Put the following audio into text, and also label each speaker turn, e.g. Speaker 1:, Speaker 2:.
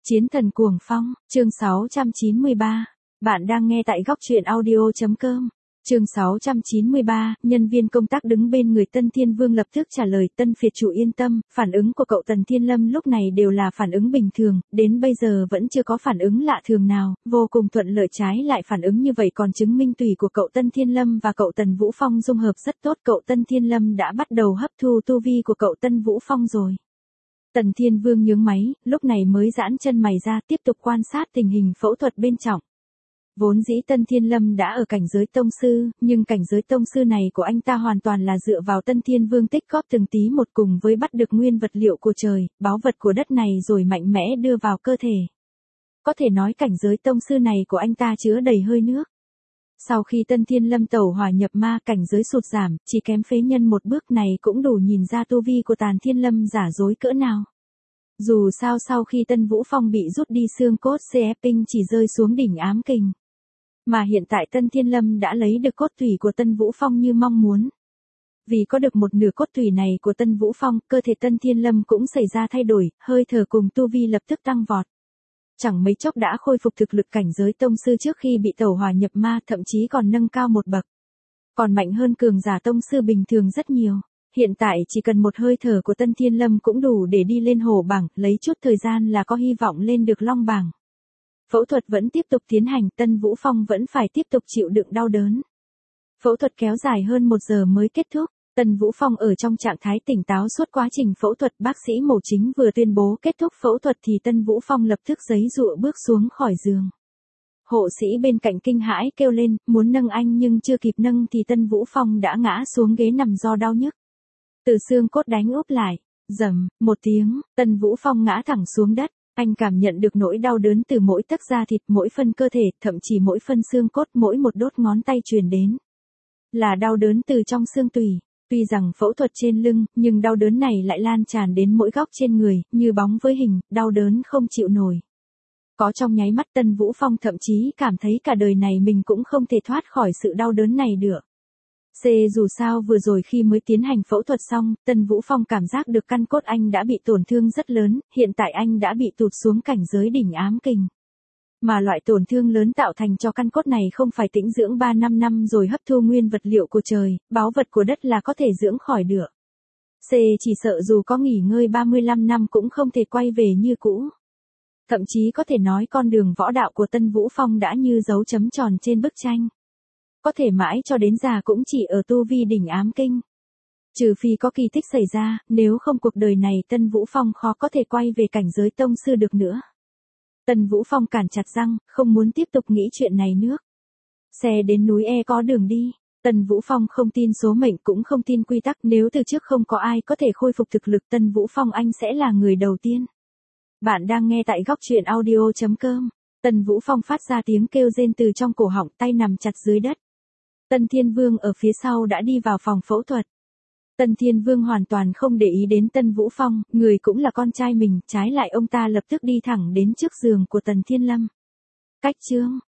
Speaker 1: Chiến thần cuồng phong, chương 693. Bạn đang nghe tại góc truyện audio.com. Chương 693, nhân viên công tác đứng bên người Tân Thiên Vương lập tức trả lời Tân Phiệt chủ yên tâm, phản ứng của cậu Tần Thiên Lâm lúc này đều là phản ứng bình thường, đến bây giờ vẫn chưa có phản ứng lạ thường nào, vô cùng thuận lợi, trái lại phản ứng như vậy còn chứng minh tùy của cậu Tân Thiên Lâm và cậu Tần Vũ Phong dung hợp rất tốt, cậu Tân Thiên Lâm đã bắt đầu hấp thu tu vi của cậu Tân Vũ Phong rồi. Tần Thiên Vương nhướng máy, lúc này mới giãn chân mày ra tiếp tục quan sát tình hình phẫu thuật bên trong. Vốn dĩ Tân Thiên Lâm đã ở cảnh giới tông sư, nhưng cảnh giới tông sư này của anh ta hoàn toàn là dựa vào Tân Thiên Vương tích góp từng tí một cùng với bắt được nguyên vật liệu của trời, báu vật của đất này rồi mạnh mẽ đưa vào cơ thể. Có thể nói cảnh giới tông sư này của anh ta chứa đầy hơi nước. Sau khi Tân Thiên Lâm tẩu hỏa nhập ma, cảnh giới sụt giảm, chỉ kém phế nhân một bước này cũng đủ nhìn ra tu vi của Tàn Thiên Lâm giả dối cỡ nào. Dù sao sau khi Tân Vũ Phong bị rút đi xương cốt, CF Ping chỉ rơi xuống đỉnh ám kình. Mà hiện tại Tân Thiên Lâm đã lấy được cốt tủy của Tân Vũ Phong như mong muốn. Vì có được một nửa cốt tủy này của Tân Vũ Phong, cơ thể Tân Thiên Lâm cũng xảy ra thay đổi, hơi thở cùng tu vi lập tức tăng vọt. Chẳng mấy chốc đã khôi phục thực lực cảnh giới tông sư trước khi bị tẩu hỏa nhập ma, thậm chí còn nâng cao một bậc. Còn mạnh hơn cường giả tông sư bình thường rất nhiều. Hiện tại chỉ cần một hơi thở của Tân Thiên Lâm cũng đủ để đi lên hổ bảng, lấy chút thời gian là có hy vọng lên được long bảng. Phẫu thuật vẫn tiếp tục tiến hành, Tân Vũ Phong vẫn phải tiếp tục chịu đựng đau đớn. Phẫu thuật kéo dài hơn 1 giờ mới kết thúc. Tân Vũ Phong ở trong trạng thái tỉnh táo suốt quá trình phẫu thuật, bác sĩ mổ chính vừa tuyên bố kết thúc phẫu thuật thì Tân Vũ Phong lập tức giãy giụa bước xuống khỏi giường. Hộ sĩ bên cạnh kinh hãi kêu lên, muốn nâng anh nhưng chưa kịp nâng thì Tân Vũ Phong đã ngã xuống ghế nằm do đau nhức. Từ xương cốt đánh úp lại, rầm, một tiếng, Tân Vũ Phong ngã thẳng xuống đất. Anh cảm nhận được nỗi đau đớn từ mỗi tấc da thịt, mỗi phân cơ thể, thậm chí mỗi phân xương cốt, mỗi một đốt ngón tay truyền đến. Là đau đớn từ trong xương tủy. Tuy rằng phẫu thuật trên lưng, nhưng đau đớn này lại lan tràn đến mỗi góc trên người, như bóng với hình, đau đớn không chịu nổi. Có trong nháy mắt Tân Vũ Phong thậm chí cảm thấy cả đời này mình cũng không thể thoát khỏi sự đau đớn này được. Dù sao vừa rồi khi mới tiến hành phẫu thuật xong, Tân Vũ Phong cảm giác được căn cốt anh đã bị tổn thương rất lớn, hiện tại anh đã bị tụt xuống cảnh giới đỉnh ám kình. Mà loại tổn thương lớn tạo thành cho căn cốt này không phải tĩnh dưỡng 3-5 năm rồi hấp thu nguyên vật liệu của trời, báu vật của đất là có thể dưỡng khỏi được. Chỉ sợ dù có nghỉ ngơi 35 năm cũng không thể quay về như cũ. Thậm chí có thể nói con đường võ đạo của Tân Vũ Phong đã như dấu chấm tròn trên bức tranh. Có thể mãi cho đến già cũng chỉ ở tu vi đỉnh ám kinh. Trừ phi có kỳ tích xảy ra, nếu không cuộc đời này Tân Vũ Phong khó có thể quay về cảnh giới tông sư được nữa. Tân Vũ Phong cản chặt răng, không muốn tiếp tục nghĩ chuyện này nữa. Xe đến núi E có đường đi. Tân Vũ Phong không tin số mệnh cũng không tin quy tắc, nếu từ trước không có ai có thể khôi phục thực lực Tân Vũ Phong anh sẽ là người đầu tiên. Bạn đang nghe tại góc truyện audio.com. Tân Vũ Phong phát ra tiếng kêu rên từ trong cổ họng, tay nằm chặt dưới đất. Tân Thiên Vương ở phía sau đã đi vào phòng phẫu thuật. Tân Thiên Vương hoàn toàn không để ý đến Tân Vũ Phong, người cũng là con trai mình, trái lại ông ta lập tức đi thẳng đến trước giường của Tần Thiên Lâm. Cách chương,